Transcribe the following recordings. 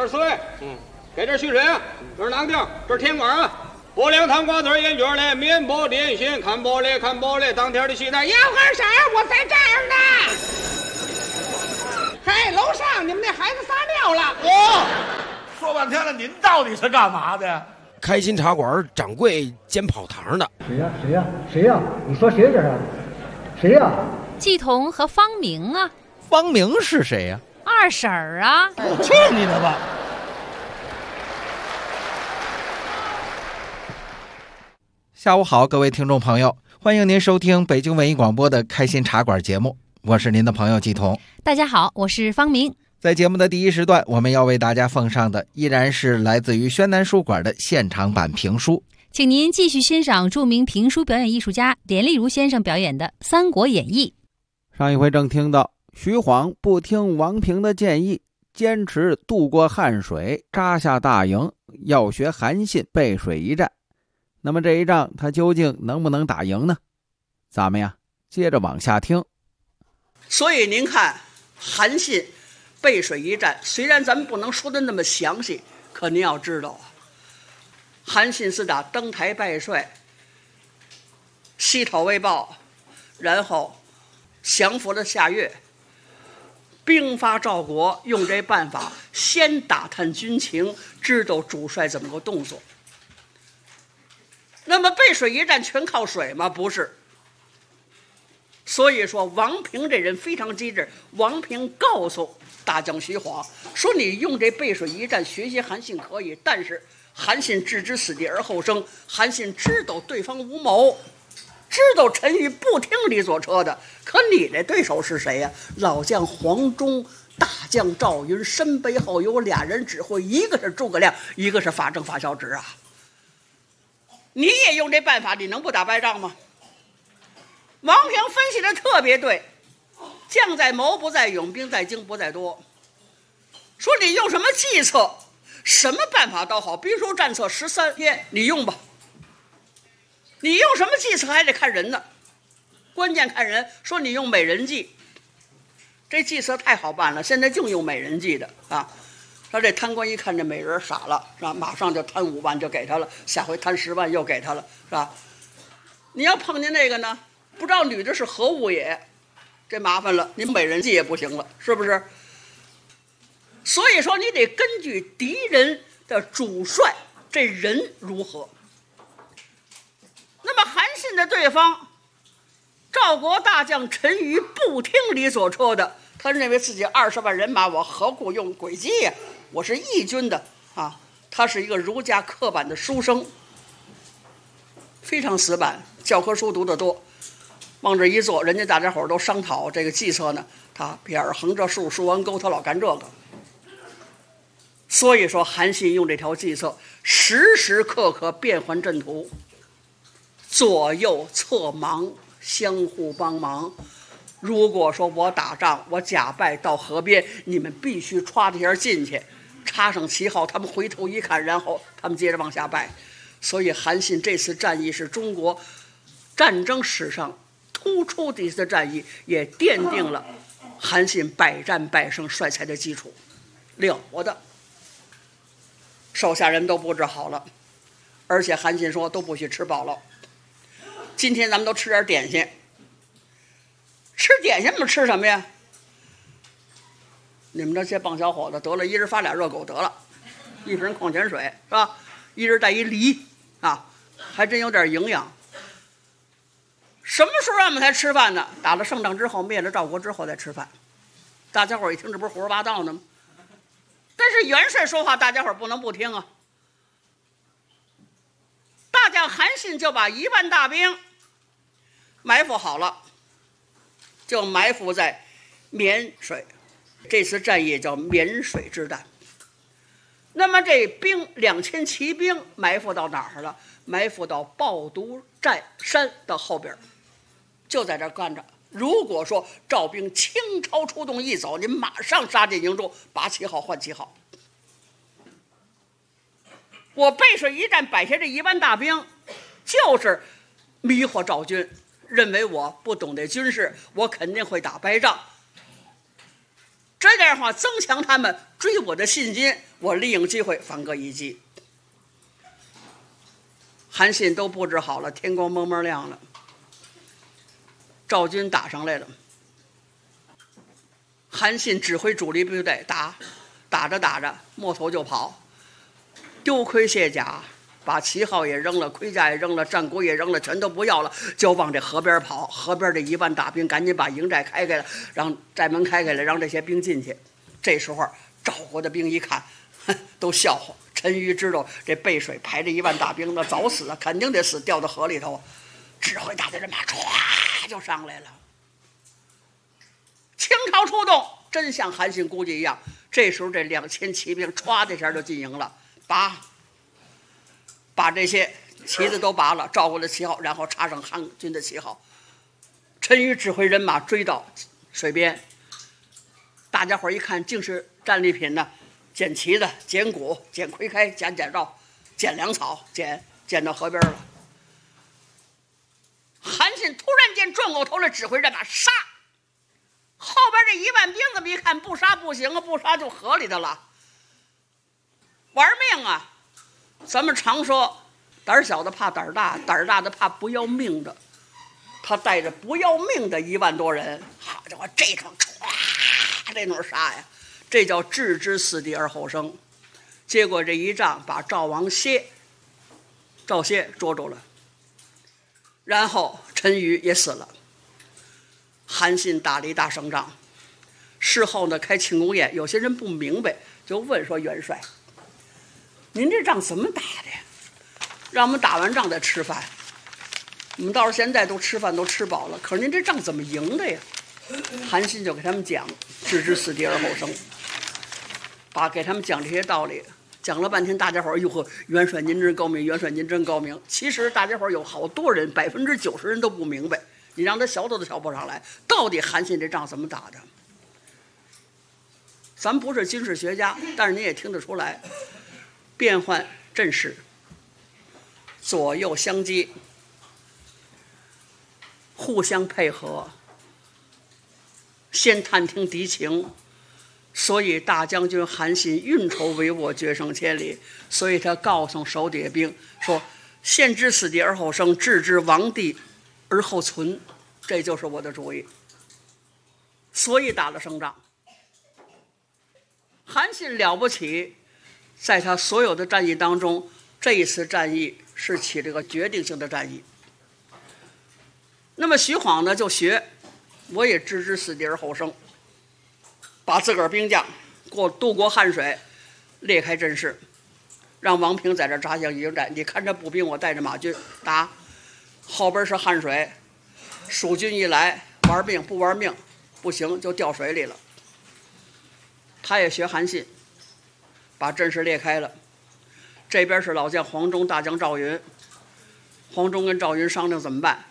这是水，给点蓄水啊，这是囊丁，这是甜瓜啊。薄凉糖瓜子烟卷嘞，面包点心，看包嘞，当天的西餐，要喝啥我在这儿呢。嘿，楼上你们那孩子撒尿了。 说半天了，您到底是干嘛的？ 开心茶馆掌柜兼跑堂的。 谁呀？你说谁这是？谁呀？ 季彤和方明啊。 方明是谁呀？ 二婶儿啊。 去你的吧！ 下午好，各位听众朋友，欢迎您收听北京文艺广播的开心茶馆节目，我是您的朋友季彤。 大家好，我是方明。 在节目的第一时段，我们要为大家奉上的依然是来自于宣南书馆的现场版评书， 请您继续欣赏著名评书表演艺术家连丽如先生表演的《三国演义》。 上一回正听到徐晃不听王平的建议，坚持渡过汉水，扎下大营，要学韩信背水一战。那么这一仗他究竟能不能打赢呢？咱们呀接着往下听。 所以您看韩信背水一战，虽然咱们不能说的那么详细，可您要知道啊，韩信是打登台拜帅，西讨魏豹，然后降服了夏越，兵发赵国，用这办法先打探军情，知道主帅怎么个动作。那么背水一战全靠水吗？不是。所以说王平这人非常机智，王平告诉大将徐晃说，你用这背水一战学习韩信可以，但是韩信置之死地而后生，韩信知道对方无谋，知道陈馀不听李左车的，可你的对手是谁呀？老将黄忠，大将赵云，身背后有俩人指挥，一个是诸葛亮，一个是法正法小直啊。你也用这办法，你能不打败仗吗？王平分析的特别对，将在谋不在勇，兵在精不在多。说你用什么计策，什么办法都好，兵书战策13篇你用吧。你用什么计策还得看人呢，关键看人。说你用美人计，这计策太好办了，现在净用美人计的啊。说这贪官一看这美人傻了，是吧？马上就贪5万就给他了，下回贪10万又给他了，是吧？你要碰见那个呢，不知道女的是何物也，这麻烦了，您美人计也不行了，是不是？所以说你得根据敌人的主帅这人如何。那么韩信的对方赵国大将陈馀不听李左车的，他认为自己20万人马，我何苦用诡计呀？我是义军的啊！他是一个儒家刻板的书生，非常死板，教科书读得多，往这一坐，人家大家伙都商讨这个计策呢，他撇儿横着竖，竖完钩，他老干这个。所以说韩信用这条计策，时时刻刻变换阵图，左右侧盲，相互帮忙。如果说我打仗，我假败到河边，你们必须歘这下进去，插上旗号，他们回头一看，然后他们接着往下败。所以韩信这次战役是中国战争史上突出的一次战役，也奠定了韩信百战百胜帅才的基础，了不得。手下人都布置好了，而且韩信说都不许吃饱了，今天咱们都吃点点心。吃点心们吃什么呀？你们这些棒小伙子得了，一人发俩热狗得了，一瓶矿泉水是吧？一人带一梨啊，还真有点营养。什么时候让我们才吃饭呢？打了胜仗之后，灭了赵国之后再吃饭。大家伙一听，这不是胡说八道呢吗？但是元帅说话，大家伙不能不听啊。大将韩信就把1万大兵埋伏好了，就埋伏在沔水，这次战役叫沔水之战。那么这2000骑兵埋伏到哪儿了？埋伏到抱犊寨山的后边，就在这干着。如果说赵兵倾巢出动一走，您马上杀进营中，拔旗号换旗号。我背水一战摆下这1万大兵，就是迷惑赵军，认为我不懂得军事，我肯定会打败仗。 这样的话增强他们追我的信心，我利用机会反戈一击。韩信都布置好了，天光蒙蒙亮了，赵军打上来了。韩信指挥主力部队打着摸头就跑，丢盔卸甲，把旗号也扔了，盔甲也扔了，战鼓也扔了，全都不要了，就往这河边跑。河边这1万大兵赶紧把营寨开开了，让寨门开开了，让这些兵进去。这时候赵国的兵一看，都笑话。陈馀知道这背水排着1万大兵，那早死了，肯定得死，掉到河里头。指挥大队人马唰就上来了。倾巢出动，真像韩信估计一样。这时候这2000骑兵唰的一下就进营了，把这些旗子都拔了，赵国的旗号，然后插上韩军的旗号。陈馀指挥人马追到水边，大家伙一看，竟是战利品呢，捡旗子、捡鼓、捡盔开、捡绕、捡粮草，捡到河边了。韩信突然间转过头来，指挥人马杀。后边这1万兵这么一看，不杀不行啊，不杀就河里头了，玩命啊！咱们常说，胆小的怕胆大，胆大的怕不要命的。他带着不要命的1万多人，好家伙，这种歘，这种杀呀，这叫置之死地而后生。结果这一仗把赵歇捉住了，然后陈馀也死了。韩信打了一大胜仗，事后呢开庆功宴，有些人不明白，就问说：“元帅，您这仗怎么打的呀？让我们打完仗再吃饭。我们到现在都吃饭都吃饱了，可是您这仗怎么赢的呀？”韩信就给他们讲：“置之死地而后生。”给他们讲这些道理，讲了半天，大家伙儿哟呵，元帅您真高明，元帅您真高明。其实大家伙儿有好多人，90%人都不明白。你让他学都学不上来，到底韩信这仗怎么打的？咱不是军事学家，但是你也听得出来，变换阵势，左右相击，互相配合，先探听敌情。所以大将军韩信运筹帷幄，决胜千里。所以他告诉手底下兵说：“先知死地而后生，置之亡地而后存，这就是我的主意。”所以打了胜仗。韩信了不起，在他所有的战役当中，这一次战役是起这个决定性的战役。那么徐晃呢，就学，我也置之死地而后生，把自个儿兵将渡过汉水，裂开阵势，让王平在这扎下营寨。你看这步兵，我带着马军打，后边是汉水，蜀军一来，玩命不玩命不行，就掉水里了。他也学韩信，把阵势裂开了。这边是老将黄忠，大将赵云。黄忠跟赵云商量怎么办。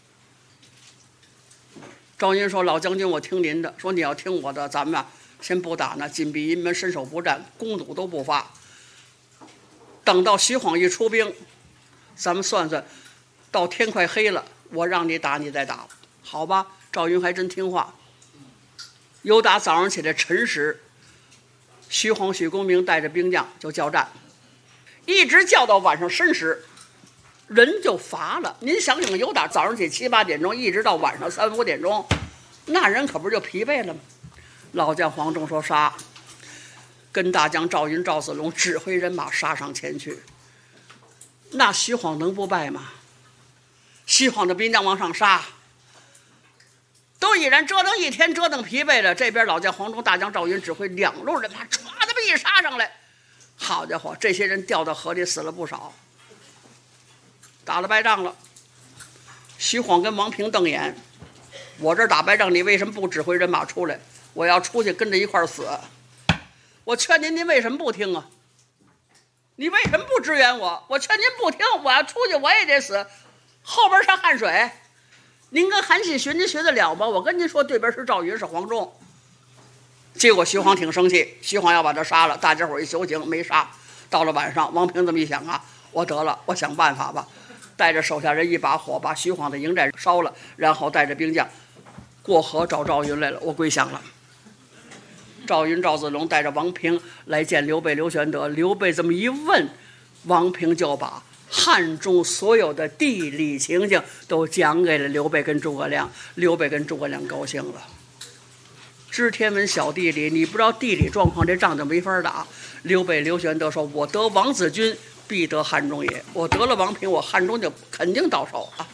赵云说：“老将军，我听您的。说你要听我的，咱们先不打呢，紧闭营门，伸手不战，弓弩都不发。等到徐晃一出兵，咱们算算，到天快黑了，我让你打，你再打，好吧？”赵云还真听话。由打早上起来晨时，徐晃、许公明带着兵将就叫战，一直叫到晚上申时，人就乏了。您想想，由打早上起7、8点钟，一直到晚上3、5点钟，那人可不就疲惫了吗？老将黄忠说：“杀！”跟大将赵云、赵子龙指挥人马杀上前去。那徐晃能不败吗？徐晃的兵将往上杀，都已然折腾一天，折腾疲惫了。这边老将黄忠、大将赵云指挥2路人马唰的一杀上来，好家伙，这些人掉到河里死了不少，打了败仗了。徐晃跟王平瞪眼：“我这打败仗，你为什么不指挥人马出来？我要出去跟着一块死。我劝您，您为什么不听啊？你为什么不支援我？我劝您不听，我要出去我也得死。后边是汉水，您跟韩信学，您学得了吗？我跟您说，对边是赵云，是黄忠。”结果徐晃挺生气，徐晃要把他杀了，大家伙一求情没杀。到了晚上，王平这么一想啊，我得了，我想办法吧，带着手下人一把火把徐晃的营寨烧了，然后带着兵将过河找赵云来了。我归降了。 赵云、赵子龙带着王平来见刘备、刘玄德。刘备这么一问，王平就把汉中所有的地理情境都讲给了刘备跟诸葛亮。刘备跟诸葛亮高兴了。知天文晓地理，你不知道地理状况，这仗就没法打。刘备、刘玄德说：“我得王子君，必得汉中也。我得了王平，我汉中就肯定到手啊。”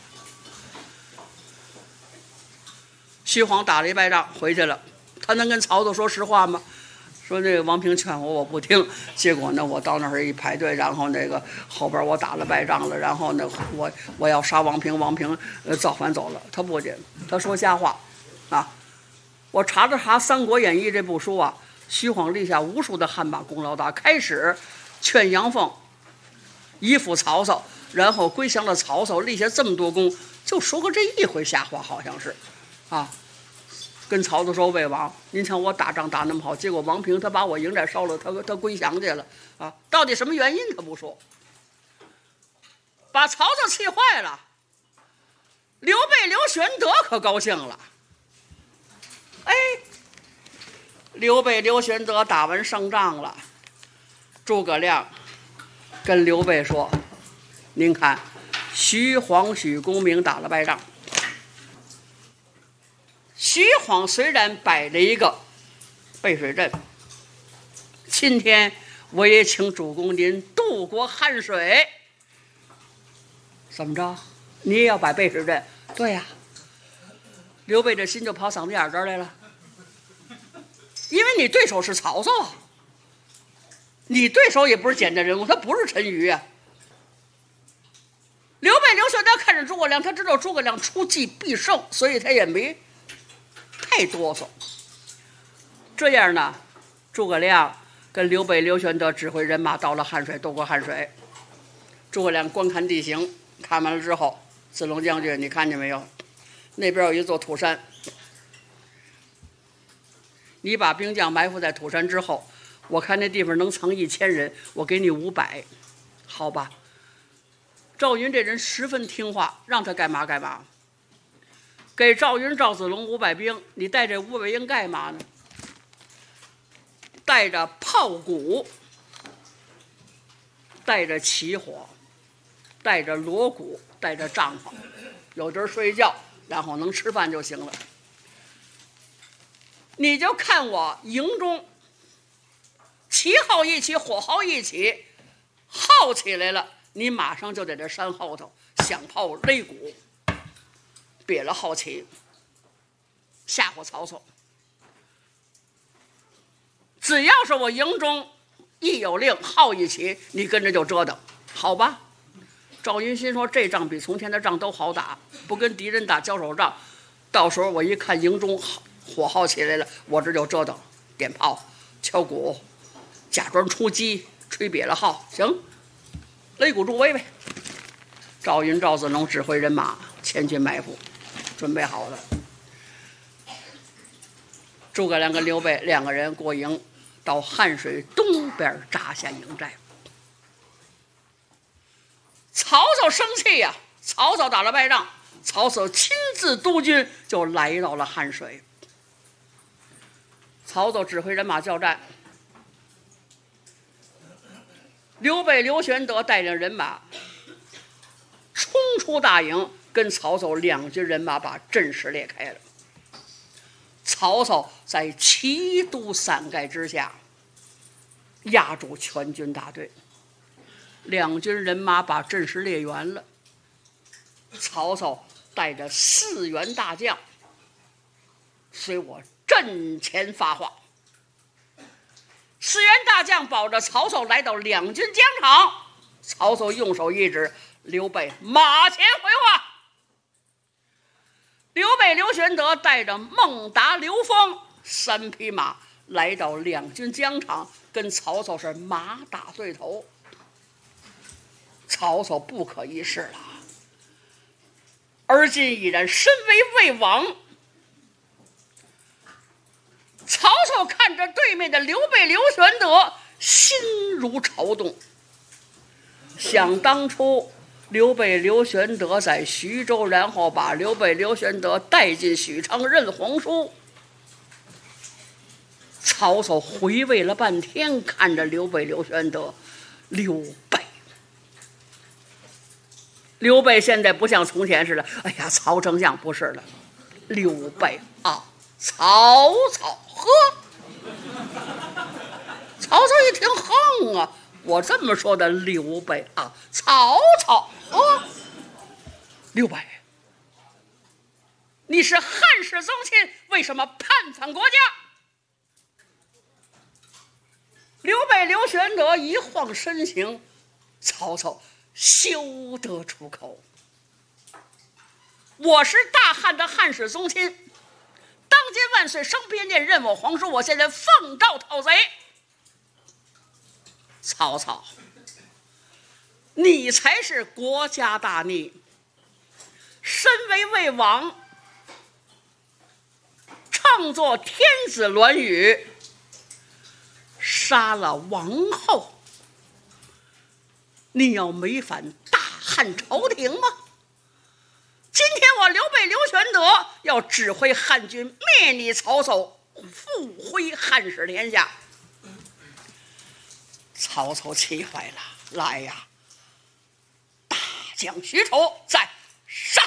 徐晃打了一败仗回去了，他能跟曹操说实话吗？说那个王平劝我，我不听。结果呢，我到那儿一排队，然后那个后边我打了败仗了，然后呢，我要杀王平，王平造反走了。他不仅他说瞎话啊！我查了查《三国演义》这部书啊，徐晃立下无数的汗马功劳大。开始劝杨凤依附曹操，然后归降了曹操，立下这么多功，就说过这一回瞎话，好像是啊。跟曹操说：“魏王，您瞧我打仗打那么好，结果王平他把我营寨烧了，他归降去了啊！到底什么原因他不说，把曹操气坏了。刘备、刘玄德可高兴了。哎，刘备、刘玄德打完胜仗了，诸葛亮跟刘备说：‘您看，徐晃、许公明打了败仗。’徐晃虽然摆了一个背水阵，今天我也请主公您渡过汉水。怎么着？你也要摆背水阵？对呀。刘备这心就跑嗓子眼这儿来了，因为你对手是曹操啊，你对手也不是简单人物，他不是陈馀啊。刘备、刘玄德看着诸葛亮，他知道诸葛亮出计必胜，所以他也没太哆嗦。这样呢，诸葛亮跟刘备、刘玄德指挥人马到了汉水，渡过汉水。诸葛亮观看地形，看完了之后，子龙将军，你看见没有？那边有一座土山，你把兵将埋伏在土山之后，我看那地方能藏1000人，我给你500，好吧？赵云这人十分听话，让他干嘛干嘛。给赵云、赵子龙500兵，你带这500兵干嘛呢？带着炮鼓，带着起火，带着锣鼓，带着帐篷，有地儿睡觉，然后能吃饭就行了。你就看我营中旗号一起，火号一起，号起来了，你马上就在这山后头响炮擂鼓，别了号旗，吓唬曹操。只要是我营中一有令，号一起，你跟着就折腾，好吧？赵云心说，这仗比从前的仗都好打，不跟敌人打交手仗，到时候我一看营中火号起来了，我这就折腾，点炮、敲鼓，假装出击，吹瘪了号，行，擂鼓助威呗。赵云、赵子龙指挥人马前去埋伏，准备好了。诸葛亮跟刘备2个人过营，到汉水东边扎下营寨。曹操生气呀，曹操打了败仗，曹操亲自督军就来到了汉水。曹操指挥人马交战，刘备、刘玄德带领人马冲出大营，跟曹操2军人马把阵势裂开了。曹操在齐都3盖之下压住全军大队，2军人马把阵势裂圆了。曹操带着4员大将随我阵前发话。4员大将保着曹操来到2军疆场，曹操用手一指，刘备马前回话。刘备、刘玄德带着孟达、刘封3匹马来到2军疆场，跟曹操是马打对头。曹操不可一世了，而今已然身为魏王。曹操看着对面的刘备、刘玄德，心如潮动。想当初刘备、刘玄德在徐州，然后把刘备、刘玄德带进许昌任皇叔。 曹操回味了半天，看着刘备、刘玄德。刘备现在不像从前似的，哎呀，曹丞相不是了，刘备啊，曹操，呵，曹操一听横啊，我这么说的，刘备啊，曹操，呵，刘备，你是汉室宗亲，为什么叛反国家？刘备、刘玄德一晃身形，曹操休得出口。我是大汉的汉室宗亲，当今万岁升边殿，任我皇叔，我现在奉诏讨贼。曹操，你才是国家大逆，身为魏王，创作天子銮语，杀了王后，你要违反大汉朝廷吗？今天我刘备、刘玄德要指挥汉军灭你曹操，复恢汉室天下。曹操气坏了，来呀！大将许褚在上。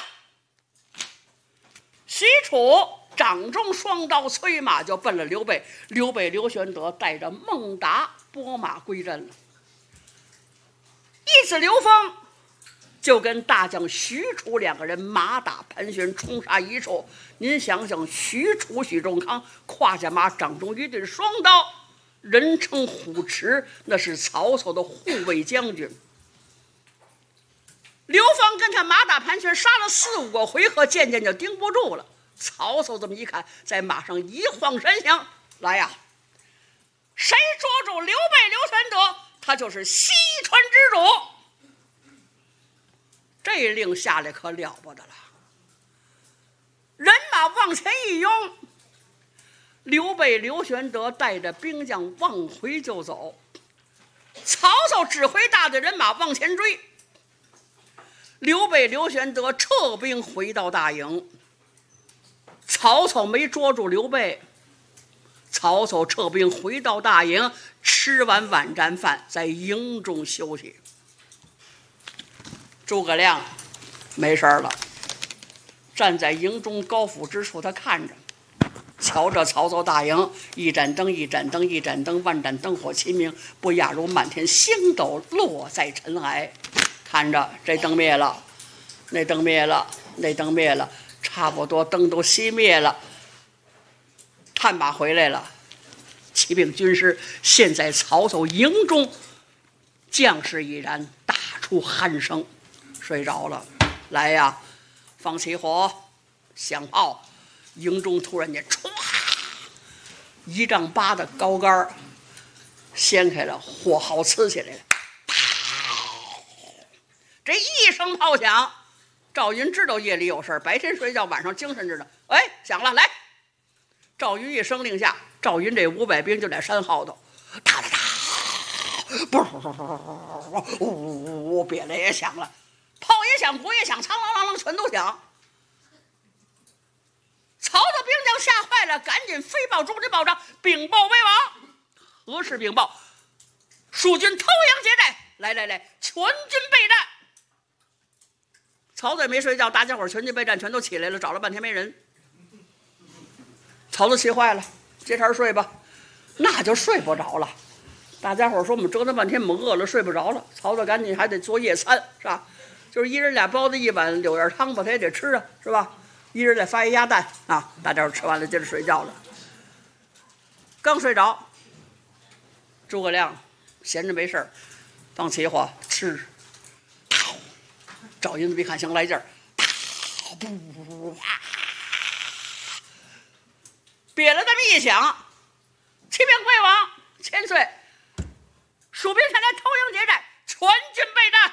许褚掌中双刀，催马就奔了刘备。刘备、刘玄德带着孟达拨马归阵了。义子刘封就跟大将许褚两个人马打盘旋，冲杀一处。您想想，许褚、许仲康胯下马，掌中一对双刀，人称虎池，那是曹操的护卫将军。刘芳跟他马打盘旋，杀了4、5个回合，渐渐就盯不住了。曹操这么一看，在马上一晃身形，来呀！谁捉住刘备、刘玄德，他就是西川之主。这令下来可了不得了，人马往前一拥，刘备、刘玄德带着兵将往回就走。曹操指挥大队人马往前追，刘备、刘玄德撤兵回到大营。曹操没捉住刘备，曹操撤兵回到大营，吃完晚战饭，在营中休息。诸葛亮没事了，站在营中高阜之处，他看着，瞧着曹操大营，一盏灯一盏灯一盏灯，万盏灯火齐明，不亚如满天星斗落在尘埃。看着这灯灭了，那灯灭了，那灯灭了，差不多灯都熄灭了。探马回来了，启禀军师，现在曹操营中将士已然打出鼾声，睡着了。来呀，放起火，响炮。营中突然间歘，1.8丈的高杆掀开了，火耗呲起来了。这一声炮响，赵云知道夜里有事，白天睡觉，晚上精神着呢。哎，响了，来！赵云一声令下，赵云这500兵就在山后头，哒哒哒，不，别的也响了，炮也响，鼓也响，苍啷啷啷全都响。曹操兵将吓坏了，赶紧飞报中军保障，禀报魏王。何时禀报？蜀军偷营劫寨，来，全军备战。曹操也没睡觉，大家伙全军备战，全都起来了，找了半天没人。曹操气坏了，接茬睡吧，那就睡不着了。大家伙说我们折腾半天，我们饿了睡不着了。曹操赶紧还得做夜餐，是吧？就是一人2包子1碗柳叶汤吧，他也得吃啊，是吧？一人再发1鸭蛋啊，大家伙吃完了接着睡觉了。刚睡着，诸葛亮闲着没事放起火吃。赵云一看行来劲儿，瘪了这么一响，启禀魏王千岁，蜀兵前来偷营劫寨，全军备战。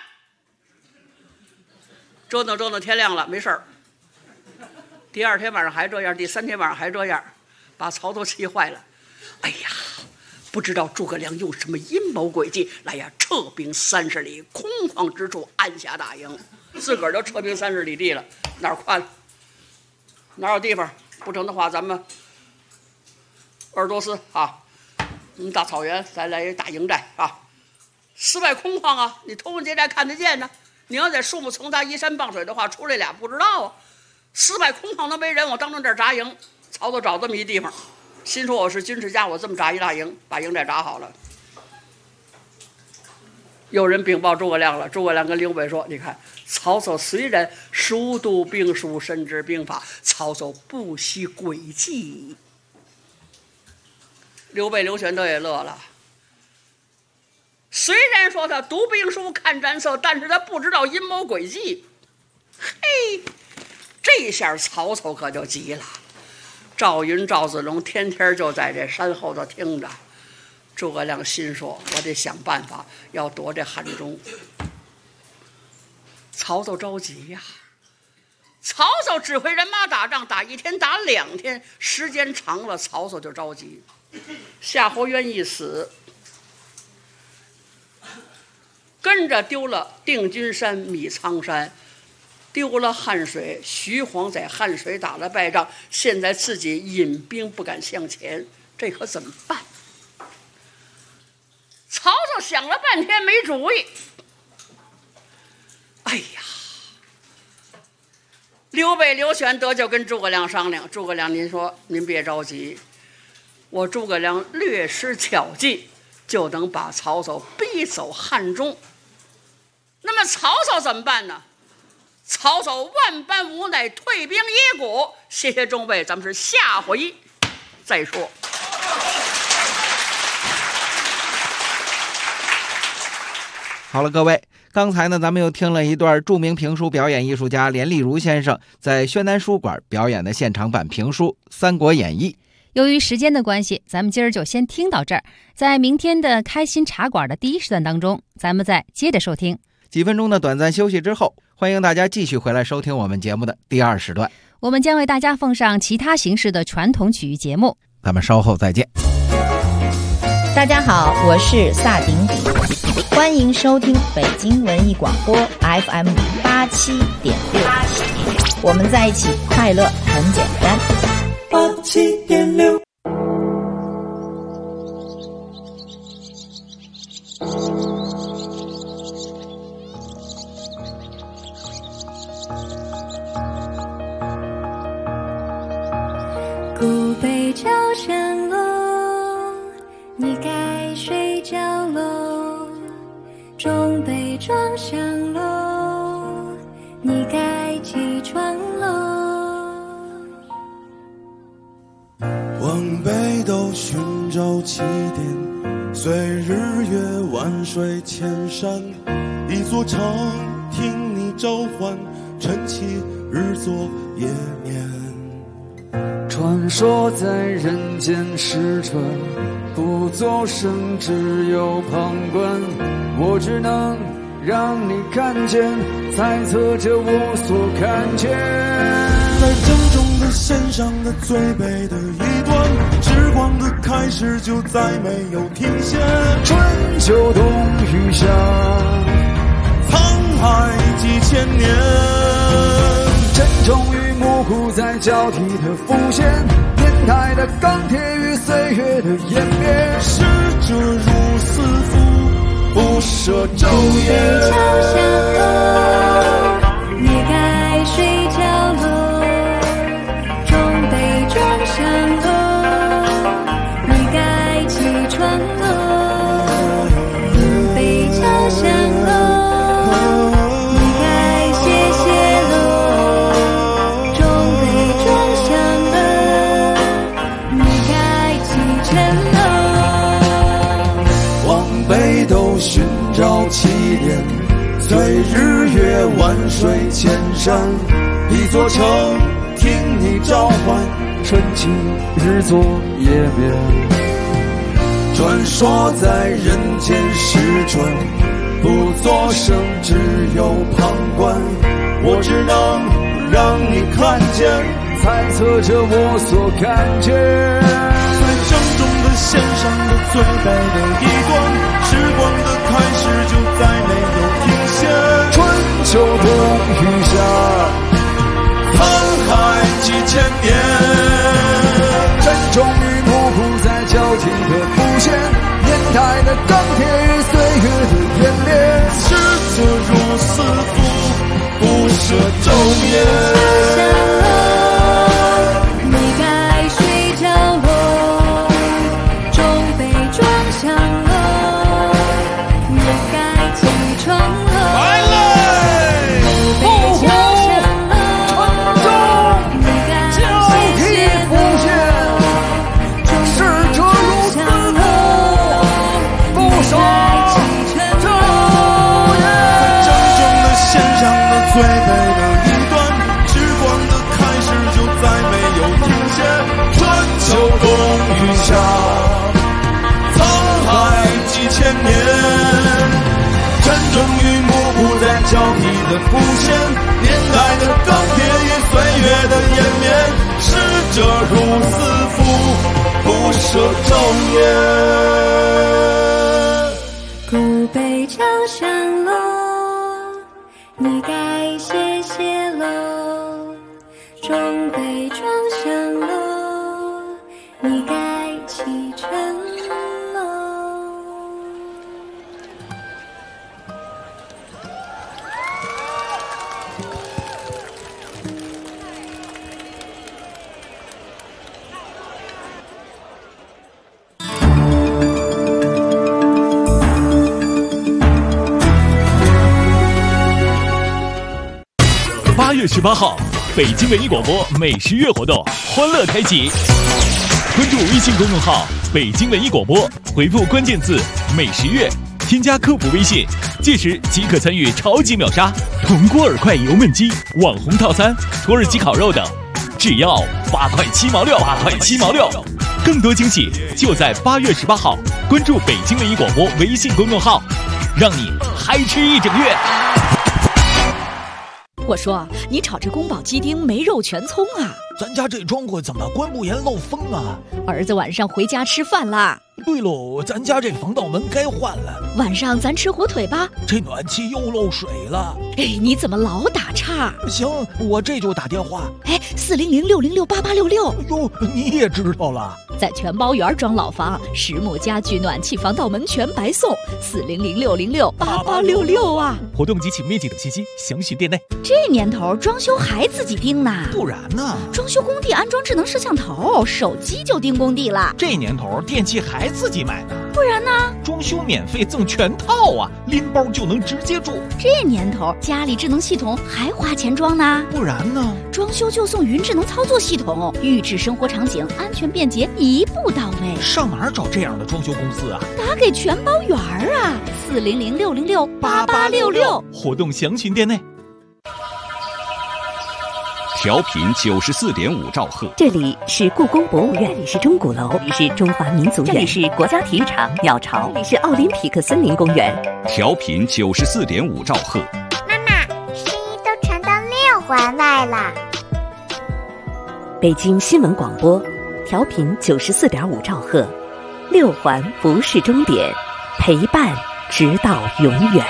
折腾天亮了，没事儿。第2天晚上还这样，第3天晚上还这样，把曹操气坏了。哎呀，不知道诸葛亮用什么阴谋诡计，来呀，撤兵30里，空旷之处安下大营，自个儿就撤兵30里地了，哪儿宽，哪有地方？不成的话，咱们鄂尔多斯啊，大草原，再来一大营寨啊，四外空旷啊，你头文结寨看得见呢。你要在树木层杂、依山傍水的话，出来俩不知道啊。四外空旷的没人，我当着这儿扎营。曹操找这么一地方，心说我是军事家，我这么扎一大营，把营寨扎好了。有人禀报诸葛亮了，诸葛亮跟刘备说：“你看，曹操虽然熟读兵书，深知兵法，曹操不惜诡计。”刘备、刘玄德也乐了。虽然说他读兵书、看战色，但是他不知道阴谋诡计。嘿，这下曹操可就急了。赵云、赵子龙天天就在这山后头听着。诸葛亮心说：“我得想办法要夺这汉中。”曹操着急呀。曹操指挥人马打仗，打1天打2天，时间长了，曹操就着急。夏侯渊一死，跟着丢了定军山、米仓山，丢了汉水。徐晃在汉水打了败仗，现在自己引兵不敢向前，这可怎么办？曹操想了半天没主意。哎呀，刘备、刘玄德就跟诸葛亮商量：“诸葛亮，您说您别着急，我诸葛亮略施巧计，就能把曹操逼走汉中。那么曹操怎么办呢？曹操万般无奈，退兵野谷。谢谢众位，咱们是下回再说。” 好了，各位，刚才呢，咱们又听了一段著名评书表演艺术家连丽如先生在宣南书馆表演的现场版评书《三国演义》。 由于时间的关系，咱们今儿就先听到这儿。在明天的开心茶馆的第1时段当中，咱们再接着收听。 几分钟的短暂休息之后，欢迎大家继续回来收听我们节目的第2时段。 我们将为大家奉上其他形式的传统曲艺节目。 咱们稍后再见。 大家好，我是萨顶顶，欢迎收听北京文艺广播 FM 87.6，我们在一起，快乐很简单。 87.6。 古北朝山楼，你该睡觉喽。中北庄上楼，你该起床喽。 往北斗寻找起点，随日月万水千山。一座城听你召唤，晨起日作夜眠。 传说在人间失传，不作声，只有旁观。我只能让你看见，猜测着我所看见。 在正中的线上的最北的一端，时光的开始就再没有停歇。 春秋冬雨夏， 沧海几千年。 真终于模糊在交替的浮现，年代的钢铁与岁月的湮灭。 逝者如斯夫，不舍昼夜。 桥下楼，你该睡觉喽。中北庄上楼，你该起床喽。古北桥上楼，你该歇歇喽。中北庄上楼，你该启程喽。 往北斗寻找起点，随日月万水千山。一座城听你召唤， 晨起日作夜眠。 传说在人间失传，不作声，只有旁观。我只能让你看见， 猜测着我所看见。 最正中的线上的最北的一端，时光的开始就再没有停歇。 春秋冬雨夏， 沧海几千年。 真终于模糊在情的浮现，年代的钢铁与岁月的演练， 逝者如斯夫，不舍昼夜。最美的一段，时光的开始就再没有停歇。春秋冬雨夏，沧海几千年，战争与幕布在交替的浮现，年代的钢铁与岁月的延绵，逝者如斯夫，不舍昼夜。 古北朝香楼，你该谢谢喽，中北庄香楼，你该启程喽。 8月18号，北京文艺广播美食月活动欢乐开启。关注微信公众号“北京文艺广播”，回复关键字“美食月”，添加客服微信，届时即可参与超级秒杀铜锅耳块油焖鸡、网红套餐、土耳其烤肉等，只要8块7毛6，8块7毛6。更多惊喜就在8月18号，关注北京文艺广播微信公众号，让你嗨吃一整月。 我说，你炒这宫保鸡丁没肉全葱啊？ 咱家这窗户怎么关不严漏风啊？ 儿子晚上回家吃饭啦。 对喽，咱家这防盗门该换了。 晚上咱吃火腿吧。 这暖气又漏水了。 哎，你怎么老打岔？ 行，我这就打电话。 哎，400-606-8866。 哟，你也知道了。 在全包园装老房，10亩家具、暖气、防盗门全白送。400-606-8866啊！ 活动及其面积等信息详询店内。 这年头装修还自己盯呢？ 不然呢？ 装修工地安装智能摄像头，手机就盯工地了。 这年头电器还自己买呢？ 不然呢？ 装修免费赠全套啊，拎包就能直接住。 这年头家里智能系统还花钱装呢？ 不然呢？ 装修就送云智能操作系统，预制生活场景，安全便捷，一步到位。 上哪儿找这样的装修公司啊？ 打给全包园啊，400-606-8866。 活动详询店内。 调频94.5兆赫， 这里是故宫博物院，这里是钟鼓楼，这里是中华民族园，这里是国家体育场鸟巢，这里是奥林匹克森林公园。 调频94.5兆赫。 妈妈，声音都传到6环外了。 北京新闻广播，调频94.5兆赫，6环不是终点，陪伴直到永远。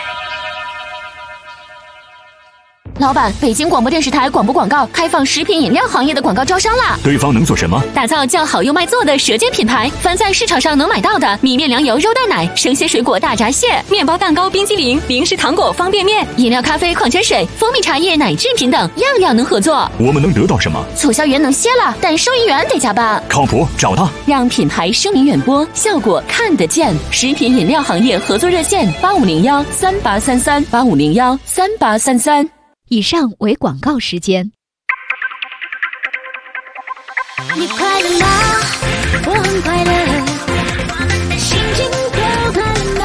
老板，北京广播电视台广播广告开放食品饮料行业的广告招商啦！ 对方能做什么？ 打造叫好又卖座的舌尖品牌，凡在市场上能买到的米面粮油肉蛋奶、生鲜水果大闸蟹、面包蛋糕、冰激凌、零食糖果、方便面、饮料、咖啡、矿泉水、蜂蜜茶叶、奶制品等，样样能合作。 我们能得到什么？ 促销员能歇了，但收银员得加班。 靠谱，找他， 让品牌声名远播，效果看得见。食品饮料行业合作热线8501-3833，8501-3833。 以上为广告时间。 你快乐吗？我很快乐，心情都快乐吗？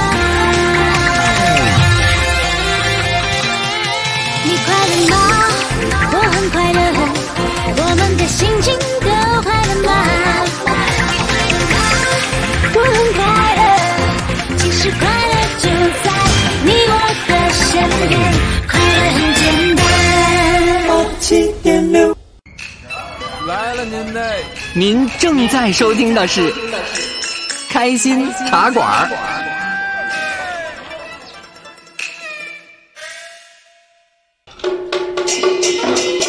你快乐吗？我很快乐，我们的心情都快乐吗？我很快乐，其实快乐就在你我的身边，快乐很简单。7.6 来了您嘞！ 您正在收听的是开心茶馆。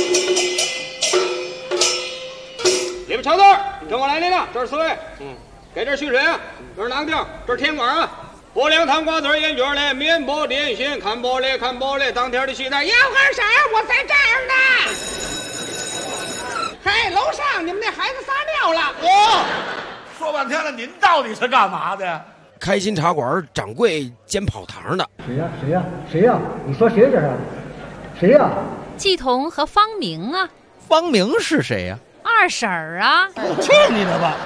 你们瞧字，跟我来，领导，这是4位。 给这续人，这是囊丁，这是甜瓜啊，拨凉糖瓜子烟卷嘞，面包点心，看包嘞，看包嘞，当天的西单，要干啥？我在这儿呢。嘿，楼上你们那孩子撒尿了。 说半天了，您到底是干嘛的呀？ 开心茶馆掌柜兼跑堂的。 谁呀？谁呀？谁呀？你说谁这是？谁呀？ 季彤和方明啊。 方明是谁呀？ 二婶儿啊。 去你的吧！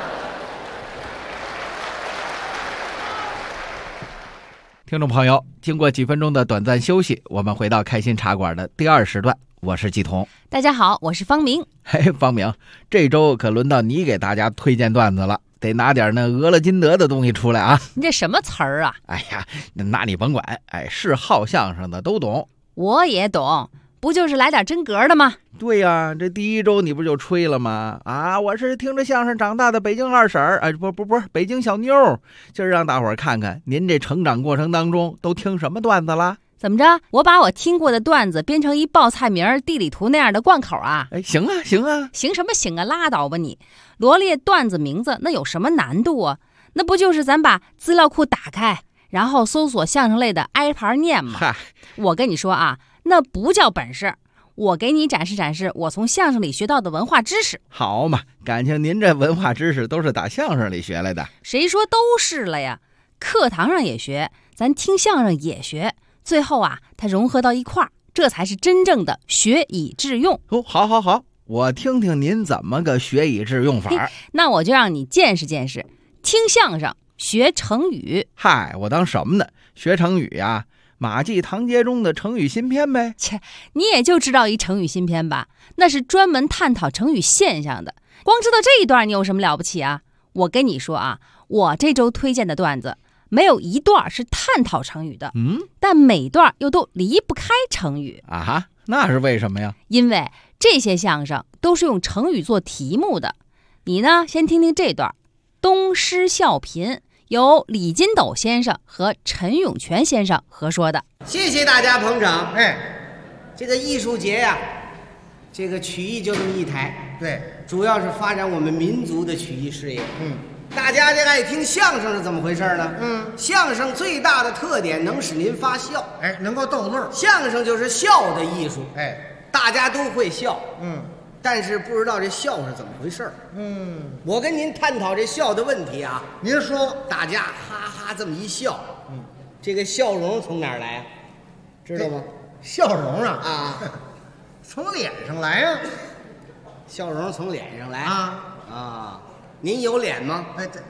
听众朋友，经过几分钟的短暂休息，我们回到开心茶馆的第2时段，我是季彤。 大家好，我是方明。 嘿，方明，这周可轮到你给大家推荐段子了，得拿点那俄勒金德的东西出来啊！ 你这什么词儿啊？ 哎呀，那你甭管，是好相声的都懂。 我也懂，不就是来点真格的吗？ 对呀，这第1周你不就吹了吗？啊，我是听着相声长大的北京二婶儿，不，北京小妞。今儿让大伙儿看看您这成长过程当中都听什么段子了？ 怎么着？我把我听过的段子编成一报菜名、地理图那样的贯口啊？ 行啊，行啊， 行什么行啊？拉倒吧你！罗列段子名字那有什么难度啊？那不就是咱把资料库打开，然后搜索相声类的挨盘念吗？我跟你说啊，那不叫本事。我给你展示展示我从相声里学到的文化知识。 好嘛，感情您这文化知识都是打相声里学来的。 谁说都是了呀？课堂上也学，咱听相声也学，最后啊，它融合到一块儿，这才是真正的学以致用。 好，我听听您怎么个学以致用法。 那我就让你见识见识，听相声学成语。 嗨，我当什么呢？学成语呀？马季唐杰中的成语新篇呗。 切，你也就知道一成语新篇吧？那是专门探讨成语现象的。光知道这一段，你有什么了不起啊？我跟你说啊，我这周推荐的段子没有一段是探讨成语的，但每段又都离不开成语啊。那是为什么呀？ 因为这些相声都是用成语做题目的。你呢，先听听这段东施效颦，由李金斗先生和陈永泉先生合说的。 谢谢大家捧场。这个艺术节呀，这个曲艺就这么一台，对，主要是发展我们民族的曲艺事业。大家这爱听相声是怎么回事呢？相声最大的特点能使您发笑，能够逗乐。相声就是笑的艺术，大家都会笑，但是不知道这笑是怎么回事。我跟您探讨这笑的问题啊。您说，大家哈哈这么一笑，这个笑容从哪儿来啊？知道吗？笑容啊，从脸上来啊。笑容从脸上来啊。您有脸吗？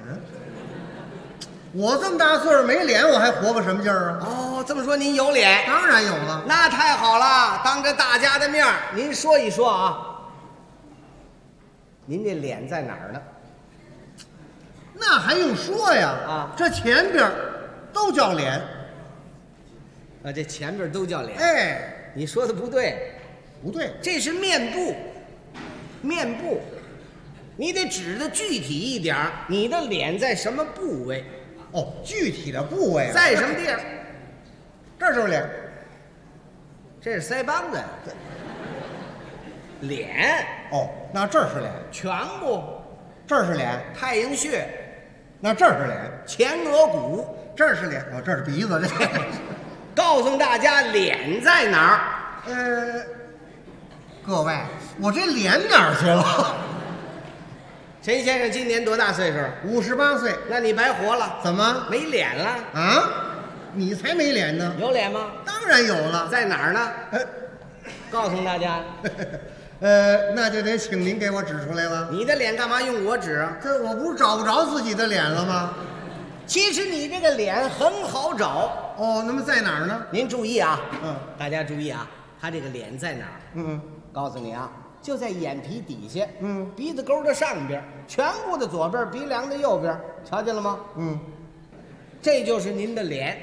我这么大岁数没脸，我还活个什么劲儿啊？哦，这么说您有脸？当然有了。那太好了，当着大家的面您说一说啊。您这脸在哪儿呢？那还用说呀？这前边都叫脸。这前边都叫脸。你说的不对，不对，这是面部。面部，你得指的具体一点，你的脸在什么部位？具体的部位在什么地儿？这就是脸，这是腮帮子。脸那这是脸，颧骨，这是脸，太阳穴，那这是脸，前额骨，这是脸，这是鼻子。告诉大家脸在哪儿？各位，我这脸哪儿去了？陈先生今年多大岁数？58岁。那你白活了。怎么没脸了？啊？你才没脸呢。有脸吗？当然有了。在哪儿呢？告诉大家。那就得请您给我指出来了。你的脸干嘛用我指啊？这我不是找不着自己的脸了吗？其实你这个脸很好找。那么在哪儿呢？您注意啊，大家注意啊，他这个脸在哪儿？告诉你啊，就在眼皮底下，鼻子沟的上边，颧骨的左边，鼻梁的右边，瞧见了吗？这就是您的脸。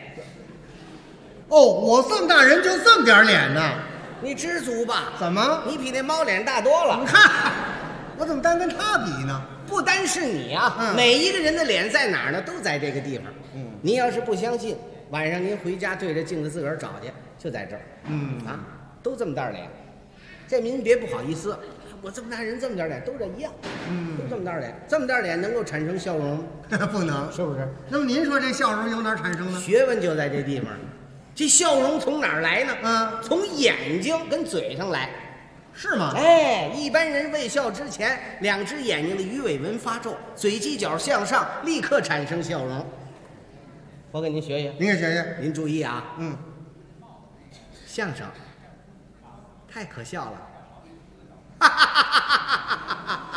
我这么大人就这么点脸呢？你知足吧？怎么？你比那猫脸大多了。你看，我怎么单跟他比呢？不单是你啊，每一个人的脸在哪儿呢？都在这个地方。您要是不相信，晚上您回家对着镜子自个儿找去，就在这儿。都这么大脸。这您别不好意思， 我这么大人这么点脸都这一样，都这么大脸，这么大脸能够产生笑容？不能，是不是？那么您说这笑容由哪儿产生呢？学问就在这地方。这笑容从哪儿来呢？从眼睛跟嘴上来。是吗？哎，一般人微笑之前，2只眼睛的鱼尾纹发皱，嘴犄角向上，立刻产生笑容。我给您学学，您给学学，您注意啊。相声太可笑了，哈哈哈哈哈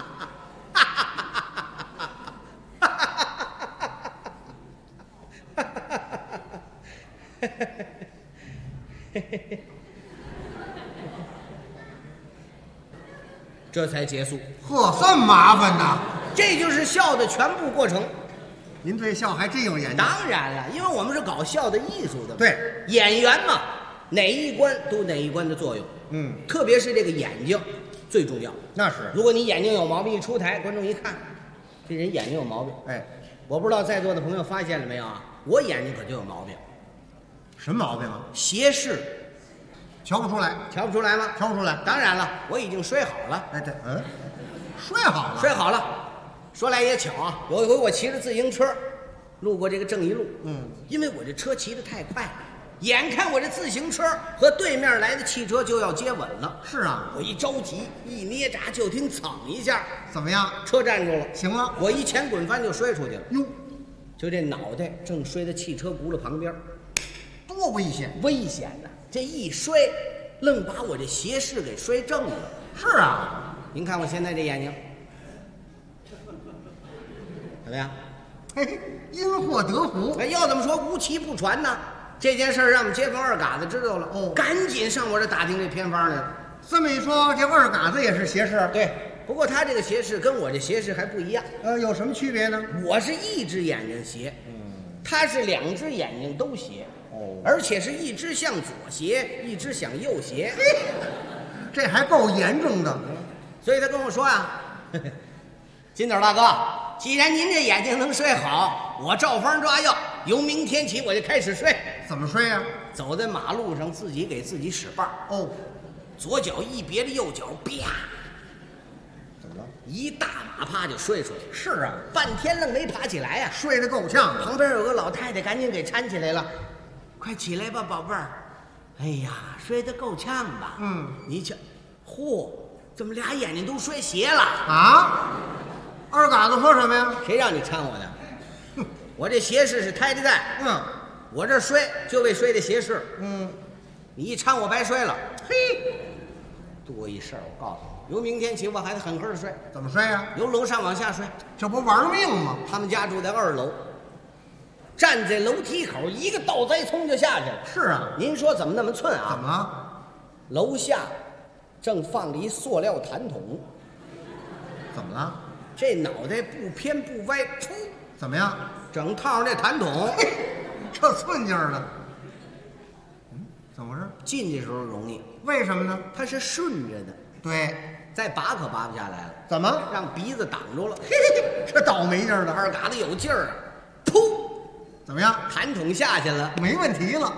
哈！这才结束。呵，这么麻烦呐！这就是笑的全部过程。您对笑还真有研究。当然了，因为我们是搞笑的艺术的。对，演员嘛，哪一关都哪一关的作用。特别是这个眼睛最重要。那是，如果你眼睛有毛病，一出台，观众一看，这人眼睛有毛病。哎，我不知道在座的朋友发现了没有啊？我眼睛可就有毛病。什么毛病啊？斜视。瞧不出来，瞧不出来吗？瞧不出来。当然了，我已经摔好了。哎，对，摔好了，摔好了。说来也巧啊，有一回我骑着自行车，路过这个正义路。因为我这车骑得太快了，眼看我这自行车和对面来的汽车就要接吻了。是啊，我一着急，一捏闸，就听噌一下，怎么样？车站住了。行了，我一前滚翻就摔出去了。哟，就这脑袋正摔在汽车轱辘旁边，多危险！危险呐！这一摔，愣把我这斜视给摔正了。是啊，您看我现在这眼睛怎么样？嘿，因祸得福。哎，要怎么说无奇不传呢？这件事儿让我们街坊二嘎子知道了，赶紧上我这打听这偏方来了。这么一说，这二嘎子也是斜视？对，不过他这个斜视跟我这斜视还不一样。有什么区别呢？我是一只眼睛斜，他是2只眼睛都斜。而且是一只向左斜，一只向右斜，这还够严重的。所以他跟我说啊，金斗大哥，既然您这眼睛能摔好，我照方抓药，由明天起我就开始摔。怎么摔呀？走在马路上，自己给自己使绊。左脚一别着右脚，啪！怎么了？一大马趴就摔出去。是啊，半天愣没爬起来呀，摔得够呛。旁边有个老太太，赶紧给搀起来了。快起来吧，宝贝儿！哎呀，摔得够呛吧？你瞧，嚯，怎么俩眼睛都摔斜了啊？二嘎子说什么呀？谁让你搀我的？我这斜视是胎的在。我这摔就为摔的斜视。你一搀我白摔了。嘿，多一事儿，我告诉你，由明天起我还得狠狠的摔。怎么摔呀？由楼上往下摔。这不玩命吗？他们家住在2楼。站在楼梯口，一个倒栽葱就下去了。是啊，您说怎么那么寸啊？怎么？楼下正放着一塑料痰桶。怎么了？这脑袋不偏不歪，噗！怎么样？整套上这痰桶，这寸劲儿了。怎么回事？进去时候容易，为什么呢？它是顺着的。对，再拔可拔不下来了。怎么？让鼻子挡住了。这倒霉劲儿的，二嘎子有劲儿啊！噗！怎么样？痰桶下去了，没问题了。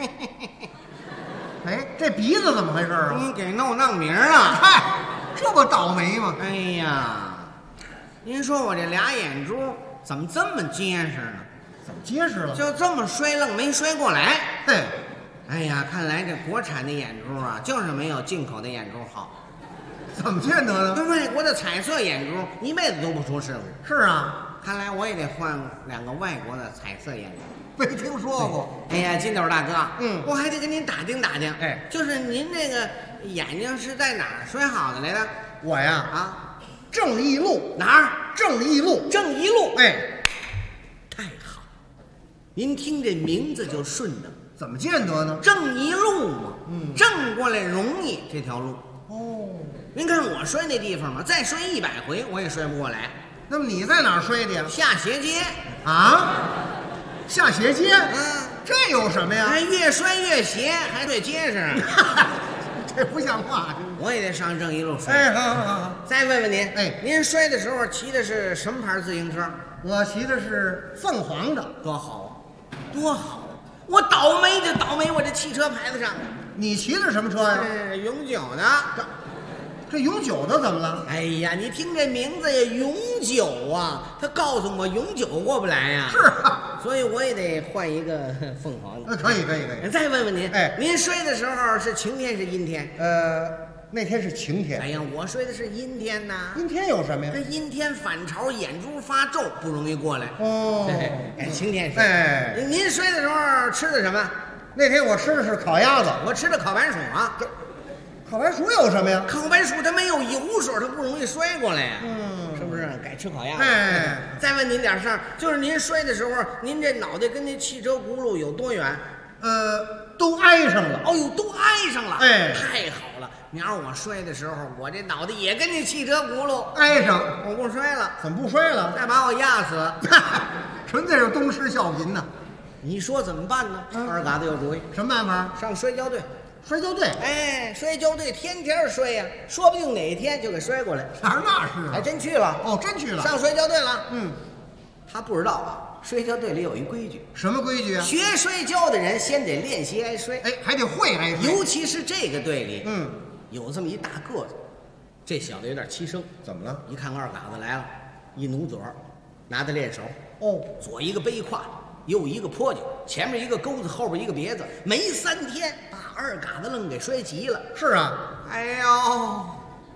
哎，这鼻子怎么回事啊？你给弄名了。嗨，这不倒霉吗？哎呀，您说我这俩眼珠怎么这么结实呢？怎么结实了？就这么摔愣没摔过来。嘿，哎呀，看来这国产的眼珠啊，就是没有进口的眼珠好。怎么见得呢？外国的彩色眼珠一辈子都不出事故。是啊。看来我也得换2个外国的彩色眼镜，没听说过。哎呀，金斗大哥，我还得跟您打听打听。哎，就是您这个眼睛是在哪儿摔好的来的？我呀，啊，正义路哪儿？正义路，正义路。哎，太好，您听这名字就顺当。怎么见得呢？正义路嘛，正过来容易这条路。哦，您看我摔那地方嘛，再摔100回我也摔不过来。那么你在哪儿摔的呀？下斜街啊，下斜街？这有什么呀？还越摔越斜，还对结实。这不像话！我也得上正义路摔。哎，好。再问问您，哎，您摔的时候骑的是什么牌自行车？我骑的是凤凰的。多好，多好！我倒霉就倒霉我这汽车牌子上。你骑的什么车呀？永久的。 这永久的怎么了？ 哎呀，你听这名字也永久啊，他告诉我永久过不来呀。 是啊， 所以我也得换一个凤凰的。 可以。 再问问您， 哎， 您睡的时候是晴天是阴天？ 那天是晴天。 哎呀，我睡的是阴天呐。 阴天有什么呀？ 这阴天反潮，眼珠发皱，不容易过来。 哦， 晴天是。 哎， 您睡的时候吃的什么？ 那天我吃的是烤鸭子， 我吃的烤白薯啊。 烤白薯有什么呀？ 烤白薯它没有油水，它不容易摔过来呀。是不是？该吃烤鸭子。 哎， 再问您点事儿，就是您睡的时候，您这脑袋跟那汽车轱辘有多远？ 都挨上了。 哦呦，都挨上了。 哎， 太好了。明儿我睡的时候，我这脑袋也跟那汽车轱辘挨上， 我不摔了。 怎么不摔了？ 再把我压死， 纯粹是东施效颦呢。 你说怎么办呢？二嘎子有主意。 什么办法？ 上摔跤队。 摔跤队， 哎，摔跤队天天摔呀，说不定哪天就给摔过来。 那是， 还真去了。 哦，真去了， 上摔跤队了。他不知道啊，摔跤队里有一规矩。 什么规矩啊？ 学摔跤的人先得练习挨摔， 哎，还得会挨摔。 尤其是这个队里，有这么一大个子，这小子有点欺生。 怎么了？ 一看二嘎子来了，一努嘴儿，拿他练手。 哦， 左一个背胯，右一个坡脚，前面一个钩子，后边一个别子，没3天把二嘎子愣给摔急了。 是啊， 哎呦，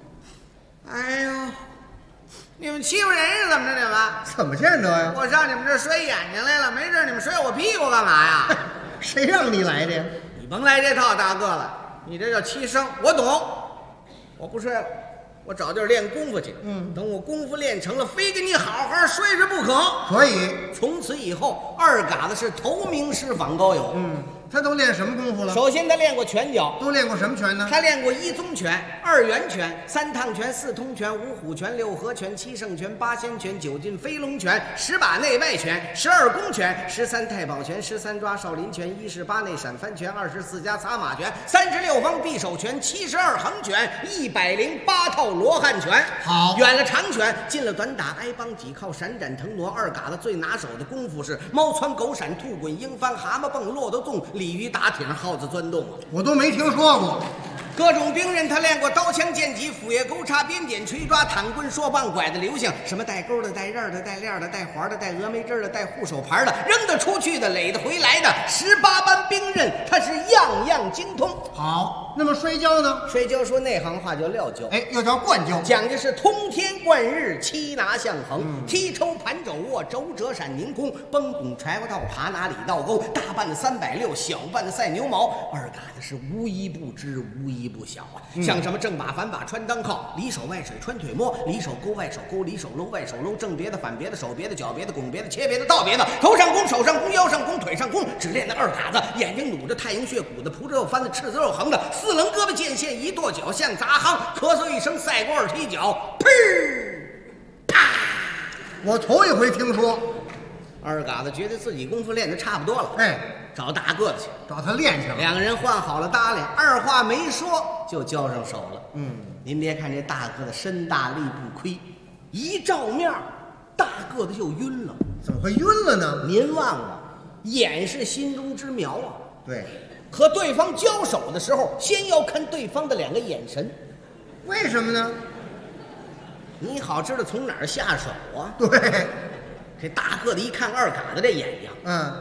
你们欺负人是怎么着？你们怎么见得呀？ 我上你们这摔眼睛来了，没事你们摔我屁股干嘛呀？ 谁让你来的呀？ 你甭来这套，大个子，你这叫欺生。我懂，我不摔了。我找地儿练功夫去，等我功夫练成了，非给你好好摔着不可。 可以， 从此以后，二嘎子是头名师访高友。 他都练什么功夫了？ 首先他练过拳脚， 都练过什么拳呢？ 他练过1宗拳、2圆拳、3趟拳、4通拳、5虎拳、6合拳、7圣拳、8仙拳、9进飞龙拳、10把内外拳、12宫拳、13太保拳、13抓少林拳、1式8内闪翻拳、24加擦马拳、36方匕首拳、72横拳、108套罗汉拳。 好， 远了长拳，近了短打，挨帮几靠，闪展腾挪。二嘎子最拿手的功夫是猫窜狗闪、兔滚鹰翻、蛤蟆蹦、骆驼纵、鲤鱼打挺、耗子钻洞。 我都没听说过。 各种兵刃他练过，刀枪剑戟、斧钺钩叉、鞭锏锤抓、躺棍槊棒、拐子流星，什么带钩的、带刃的、带链的、带环的、带峨眉针的、带护手牌的，扔得出去的、垒得回来的，18般兵刃他是样样精通。 好，那么摔跤呢？ 摔跤说内行话叫撂跤， 哎，又叫灌跤， 讲究是通天贯日、七拿相横、踢抽盘肘握、肘折闪凌空、崩拱柴火道、爬拿里道沟，大半的360，小半的赛牛毛。二嘎子是无一不知，无一不晓啊。像什么正把、反把、穿裆靠、里手外水、穿腿摸、里手勾外手勾、里手搂外手搂、正别的、反别的、手别的、脚别的、拱别的、切别的、倒别的，头上弓、手上弓、腰上弓、腿上弓，只练那二嘎子，眼睛努着太阳穴，鼓的扑着又翻的，赤子肉横的，四棱胳膊剑线，一跺脚像砸夯，咳嗽一声赛过二踢脚，砰啪！ 我头一回听说。 二嘎子觉得自己功夫练得差不多了， 哎， 找大个子去， 找他练去了。 两个人换好了搭脸，二话没说就交上手了。您别看这大个子身大力不亏，一照面大个子就晕了。 怎么会晕了呢？ 您忘了，眼是心中之苗啊。 对， 和对方交手的时候，先要看对方的2个眼神。 为什么呢？ 你好知道从哪儿下手啊？ 对， 这大个子一看二嘎子这眼睛， 怎么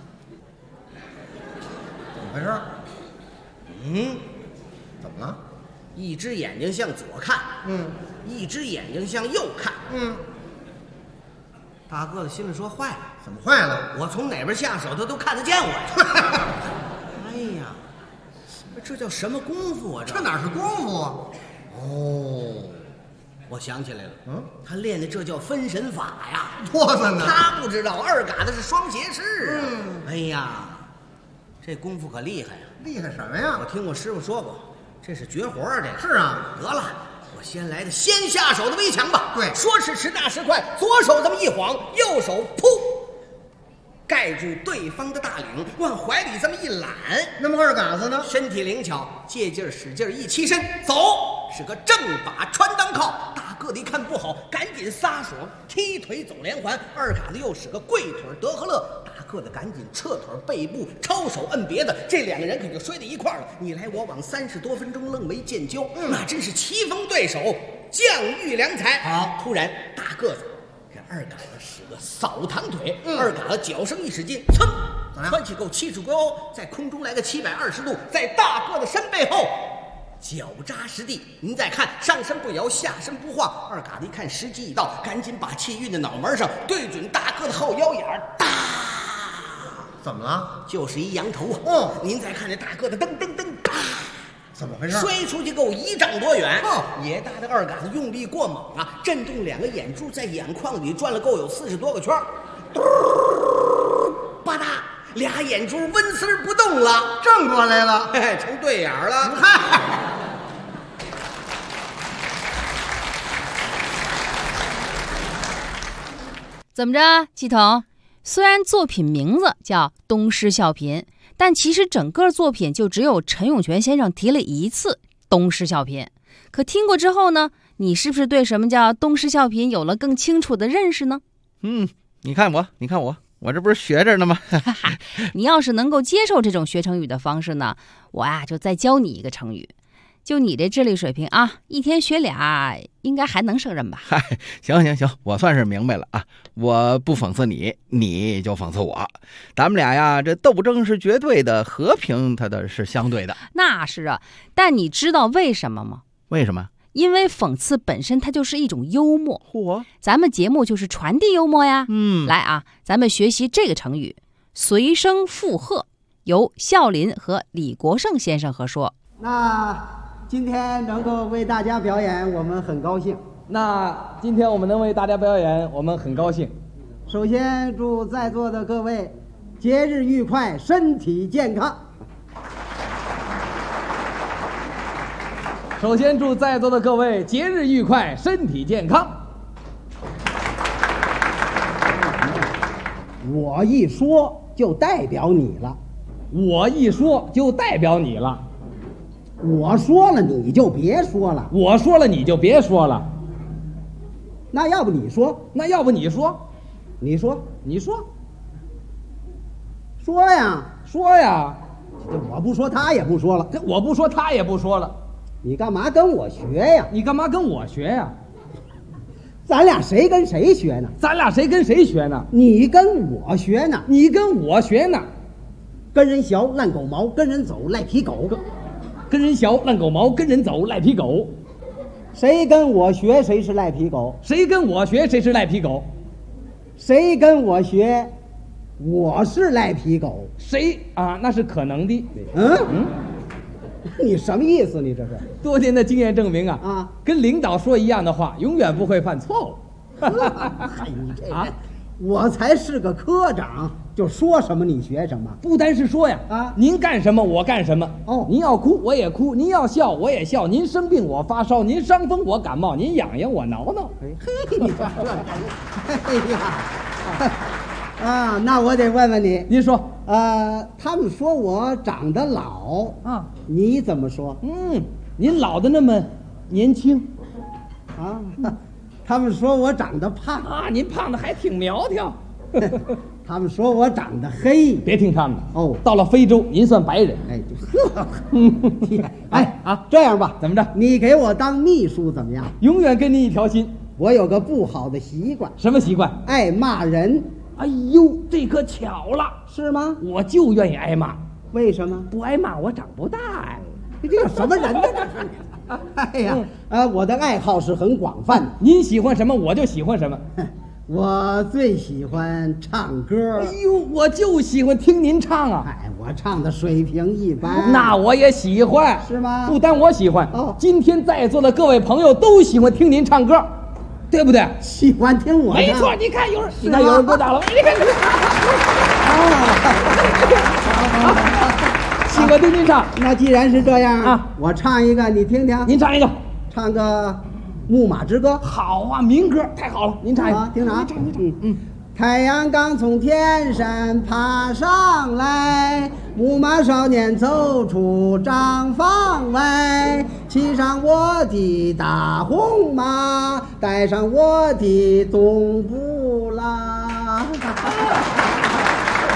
回事？怎么了？ 一只眼睛向左看，一只眼睛向右看，大个子心里说坏了， 怎么坏了？ 我从哪边下手，他都看得见我呀！哎呀，这叫什么功夫啊？ 这哪是功夫啊？ 哦，我想起来了，他练的这叫分神法呀！ 多子呢？ 他不知道二嘎子是双斜式啊！哎呀，这功夫可厉害呀！ 厉害什么呀？ 我听我师傅说过，这是绝活啊！这个是啊。 得了，我先来的先下手的围墙吧。 对， 说时迟，那时快，左手这么一晃，右手噗，盖住对方的大领，往怀里这么一揽。 那么二嘎子呢？ 身体灵巧，借劲儿使劲儿一起身，走，是个正把穿裆靠。大个子一看不好，赶紧撒手踢腿走连环。二嘎子又使个跪腿德和乐。大个子赶紧撤腿背部，抄手摁别子，这两个人可就摔在一块儿了，你来我往，30多分钟愣没见交，那真是棋逢对手，将遇良才。好，突然大个子这二嘎子使个扫堂腿，二嘎子脚上一使劲，噌，窜起够70高，在空中来个720度，在大个子身背后。脚扎实地，您再看，上身不摇，下身不晃。二嘎子一看时机已到，赶紧把气运在脑门上，对准大个子后腰眼儿，哒！ 怎么了？ 就是一羊头啊！您再看这大个子，噔噔噔，哒！ 怎么回事？ 摔出去够1丈多远，也大的二嘎子用力过猛啊，震动两个眼珠在眼眶里转了够有40多个圈，嘟，吧嗒。俩眼珠温丝不动了， 正过来了， 成对眼了。 怎么着，系统？虽然作品名字叫《东施效颦》，但其实整个作品就只有陈永泉先生提了一次东施效颦。可听过之后呢，你是不是对什么叫东施效颦有了更清楚的认识呢？ 你看我。我这不是学着呢吗？ 你要是能够接受这种学成语的方式呢，我就再教你一个成语。就你这智力水平啊，一天学俩，应该还能胜任吧？ 行，我算是明白了啊。我不讽刺你，你就讽刺我。咱们俩呀，这斗争是绝对的，和平它的是相对的。 那是啊，但你知道为什么吗？ 为什么？ 因为讽刺本身它就是一种幽默，咱们节目就是传递幽默呀。来啊，咱们学习这个成语“随声附和”，由孝林和李国盛先生合说。 那今天能够为大家表演，我们很高兴。首先祝在座的各位节日愉快，身体健康。我一说就代表你了，我说了你就别说了，那要不你说，你说呀，我不说他也不说了，你干嘛跟我学呀？咱俩谁跟谁学呢？你跟我学呢？跟人学烂狗毛，跟人走赖皮狗。谁跟我学谁是赖皮狗？谁跟我学我是赖皮狗？ 那是可能的。 你什么意思？你这是？ 多年的经验证明跟领导说一样的话，永远不会犯错误。 你这人，我才是个科长，就说什么你学什么。 不单是说呀，您干什么我干什么。您要哭我也哭，您要笑我也笑，您生病我发烧，您伤风我感冒，您痒痒我挠挠。 你说这，那我得问问你， 您说， 他们说我长得老你怎么说？ 您老的那么年轻他们说我长得胖您胖的还挺苗条。 他们说我长得黑， 别听他们的到了非洲您算白人。 这样吧， 怎么着？ 你给我当秘书怎么样？ 永远跟你一条心。 我有个不好的习惯。 什么习惯？ 爱骂人。 哎呦，这可巧了， 是吗？ 我就愿意挨骂。 为什么？ 不挨骂我长不大呀。 你这有什么人呢？哎呀，我的爱好是很广泛的。 您喜欢什么我就喜欢什么。 我最喜欢唱歌。 哎呦，我就喜欢听您唱啊。 我唱的水平一般。 那我也喜欢。 是吗？ 不单我喜欢，今天在座的各位朋友都喜欢听您唱歌。对不对？ 喜欢听我的， 没错。你看有人鼓掌了，你看，喜欢听您唱。 那既然是这样我唱一个，你听听。 您唱一个， 唱个《牧马之歌》。 好啊，民歌太好了。您唱一个， 听着啊。 您唱。 太阳刚从天山爬上来，牧马少年走出帐房外，骑上我的大红马，带上我的东布拉。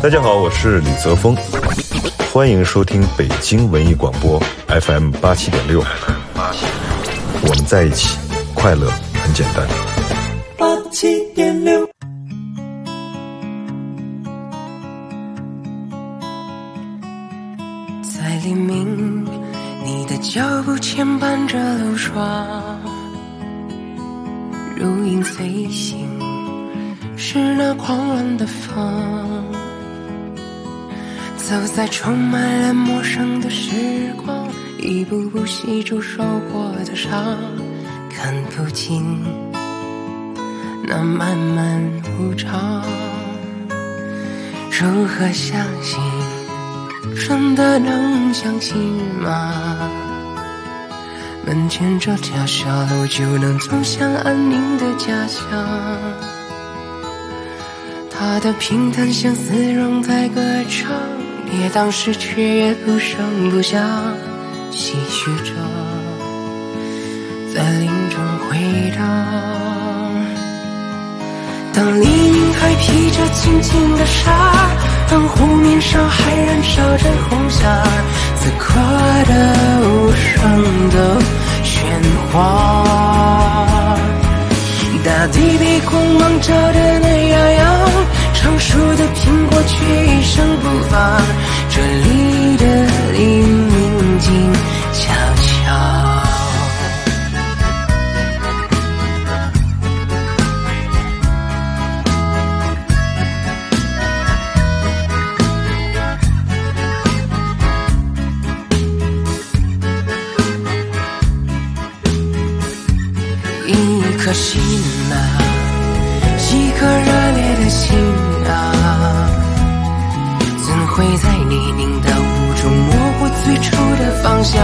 大家好，我是李泽峰，欢迎收听北京文艺广播 FM 87.6，我们在一起，快乐很简单。 87.6。 在黎明，你的脚步牵绊着流霜，如影随形，是那狂乱的风，走在充满了陌生的时光，一步步细数受过的伤，看不尽那漫漫无常。如何相信，真的能相信吗？门前这条小路就能走向安宁的家乡，它的平淡相思仍在歌唱，跌宕时却也不声不响，唏嘘着在林中回荡。当黎明还披着轻轻的纱，当湖面上还燃烧着红霞，此刻的无声的喧哗，大地被光芒照得暖洋洋，成熟的苹果却一声不发，这里的黎明静悄悄。一颗心啊，一颗热烈的心啊，怎会在泥泞的雾中模糊最初的方向？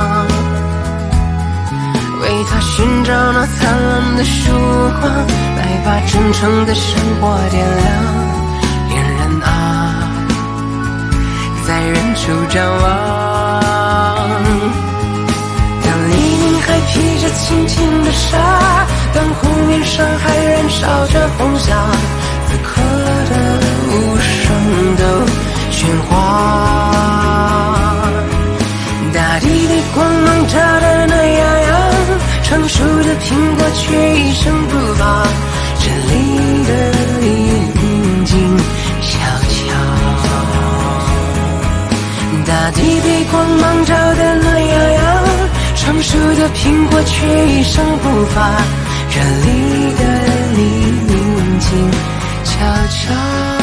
为他寻找那灿烂的曙光，来把真诚的生活点亮。恋人啊，在远处张望，当黎明还披着轻轻的纱，当湖面上还燃烧着红霞，此刻的无声的喧哗，大地被光芒照得暖洋洋，成熟的苹果却一声不发，这里的黎明静悄悄，大地被光芒照得暖洋洋，成熟的苹果却一声不发，这里的黎明静悄悄。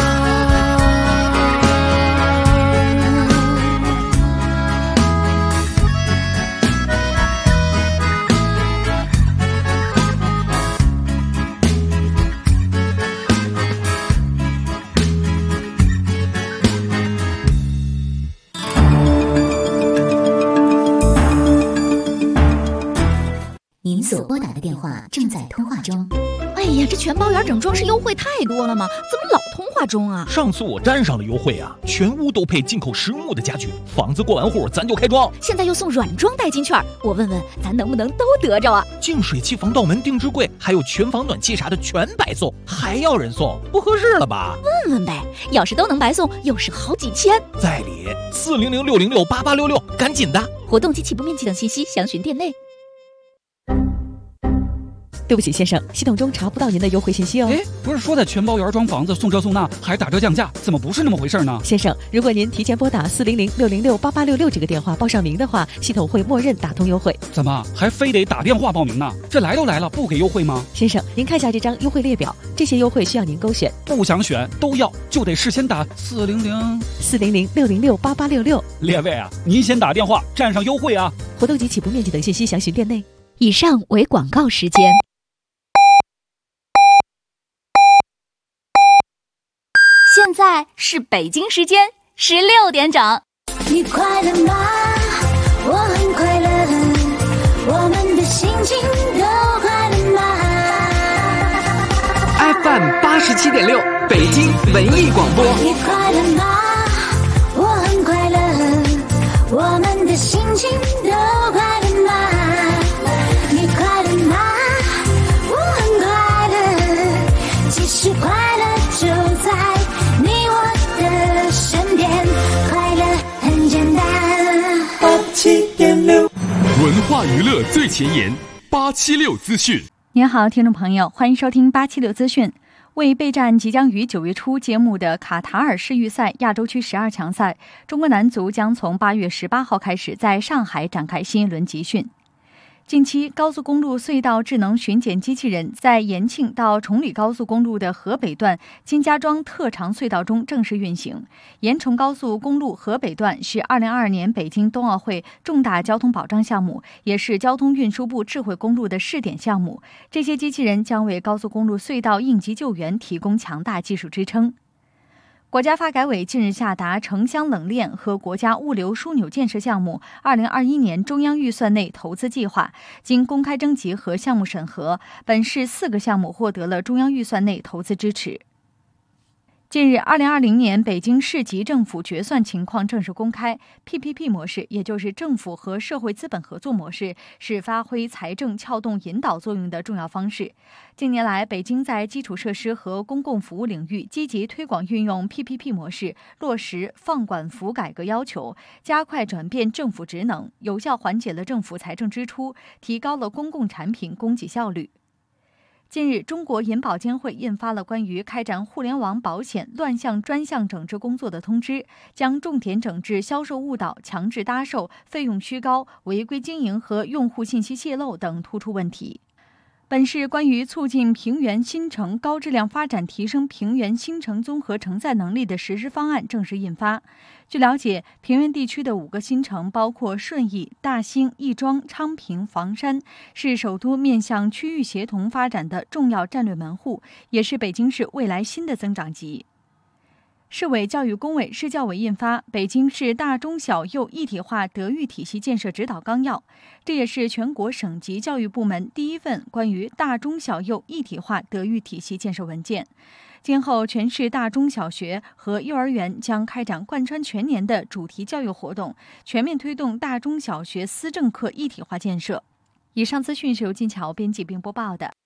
您所拨打的电话正在通话中。哎呀，这全包圆整装饰优惠太多了吗？怎么老通话中啊？ 上次我沾上了优惠啊，全屋都配进口实木的家具，房子过完户咱就开装。 现在又送软装代金券，我问问咱能不能都得着啊？ 净水器、防盗门、定制柜，还有全房暖气啥的全白送，还要人送，不合适了吧？ 问问呗，要是都能白送，又是好几千。 在理，400-606-8866，赶紧的。 活动及起步面积等信息详询店内。 对不起，先生，系统中查不到您的优惠信息哦。 哎，不是说的全包圆装房子送这送那还打折降价，怎么不是那么回事呢？ 先生，如果您提前拨打400-606-8866这个电话报上名的话，系统会默认打通优惠。 怎么还非得打电话报名呢？这来都来了，不给优惠吗？ 先生，您看一下这张优惠列表，这些优惠需要您勾选。 不想选都要，就得事先打 400-606-8866。 列位啊，您先打电话占上优惠啊！ 活动及起步面积等信息详询店内。 以上为广告时间。 现在是北京时间16点整。 你快乐吗？我很快乐，我们的心情都快乐吗 ？FM 87.6，北京文艺广播。 你快乐吗？我很快乐，我们的心情都快乐吗？你快乐吗？我很快乐，其实快乐就在你我的话娱乐最前沿，876资讯。 您好，听众朋友，欢迎收听876资讯。为备战即将于9月初揭幕的卡塔尔世预赛亚洲区12强赛，中国男足将从8月18号开始在上海展开新一轮集训。近期，高速公路隧道智能巡检机器人在延庆到崇礼高速公路的河北段金家庄特长隧道中正式运行。延崇高速公路河北段是2022年北京冬奥会重大交通保障项目，也是交通运输部智慧公路的试点项目。这些机器人将为高速公路隧道应急救援提供强大技术支撑。国家发改委近日下达城乡冷链和国家物流枢纽建设项目2021年中央预算内投资计划，经公开征集和项目审核，本市4个项目获得了中央预算内投资支持。近日，2020年北京市级政府决算情况正式公开。PPP 模式，也就是政府和社会资本合作模式，是发挥财政撬动引导作用的重要方式。近年来，北京在基础设施和公共服务领域积极推广运用 PPP 模式，落实放管服改革要求，加快转变政府职能，有效缓解了政府财政支出，提高了公共产品供给效率。近日，中国银保监会印发了关于开展互联网保险乱象专项整治工作的通知，将重点整治销售误导、强制搭售、费用虚高、违规经营和用户信息泄露等突出问题。本市关于促进平原新城高质量发展、提升平原新城综合承载能力的实施方案正式印发。据了解，平原地区的5个新城包括顺义、大兴、亦庄、昌平、房山，是首都面向区域协同发展的重要战略门户，也是北京市未来新的增长极。市委教育工委、市教委印发《北京市大中小幼一体化德育体系建设指导纲要》，这也是全国省级教育部门第一份关于大中小幼一体化德育体系建设文件。今后，全市大中小学和幼儿园将开展贯穿全年的主题教育活动，全面推动大中小学思政课一体化建设。以上资讯是由金桥编辑并播报的。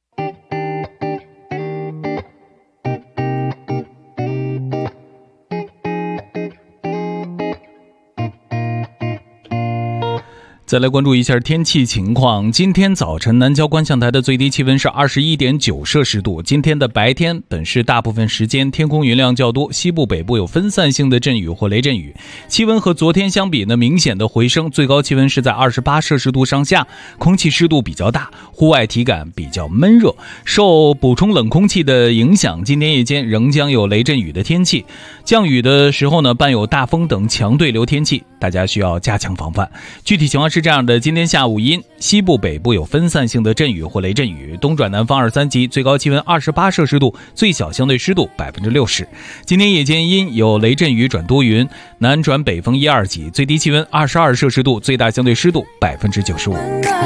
再来关注一下天气情况。今天早晨南郊观象台的最低气温是21.9摄氏度。今天的白天，本市大部分时间天空云量较多，西部北部有分散性的阵雨或雷阵雨。气温和昨天相比呢，明显的回升，最高气温是在28摄氏度上下，空气湿度比较大，户外体感比较闷热。受补充冷空气的影响，今天夜间仍将有雷阵雨的天气，降雨的时候呢，伴有大风等强对流天气，大家需要加强防范。具体情况是这样的，今天下午阴，西部北部有分散性的阵雨或雷阵雨，东转南方2、3级，最高气温28摄氏度，最小相对湿度60%。今天夜间阴，有雷阵雨转多云，南转北风1、2级，最低气温22摄氏度，最大相对湿度95%。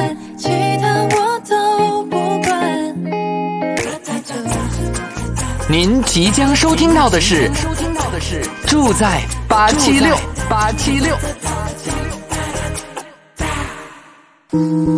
您即将收听到的是住在876。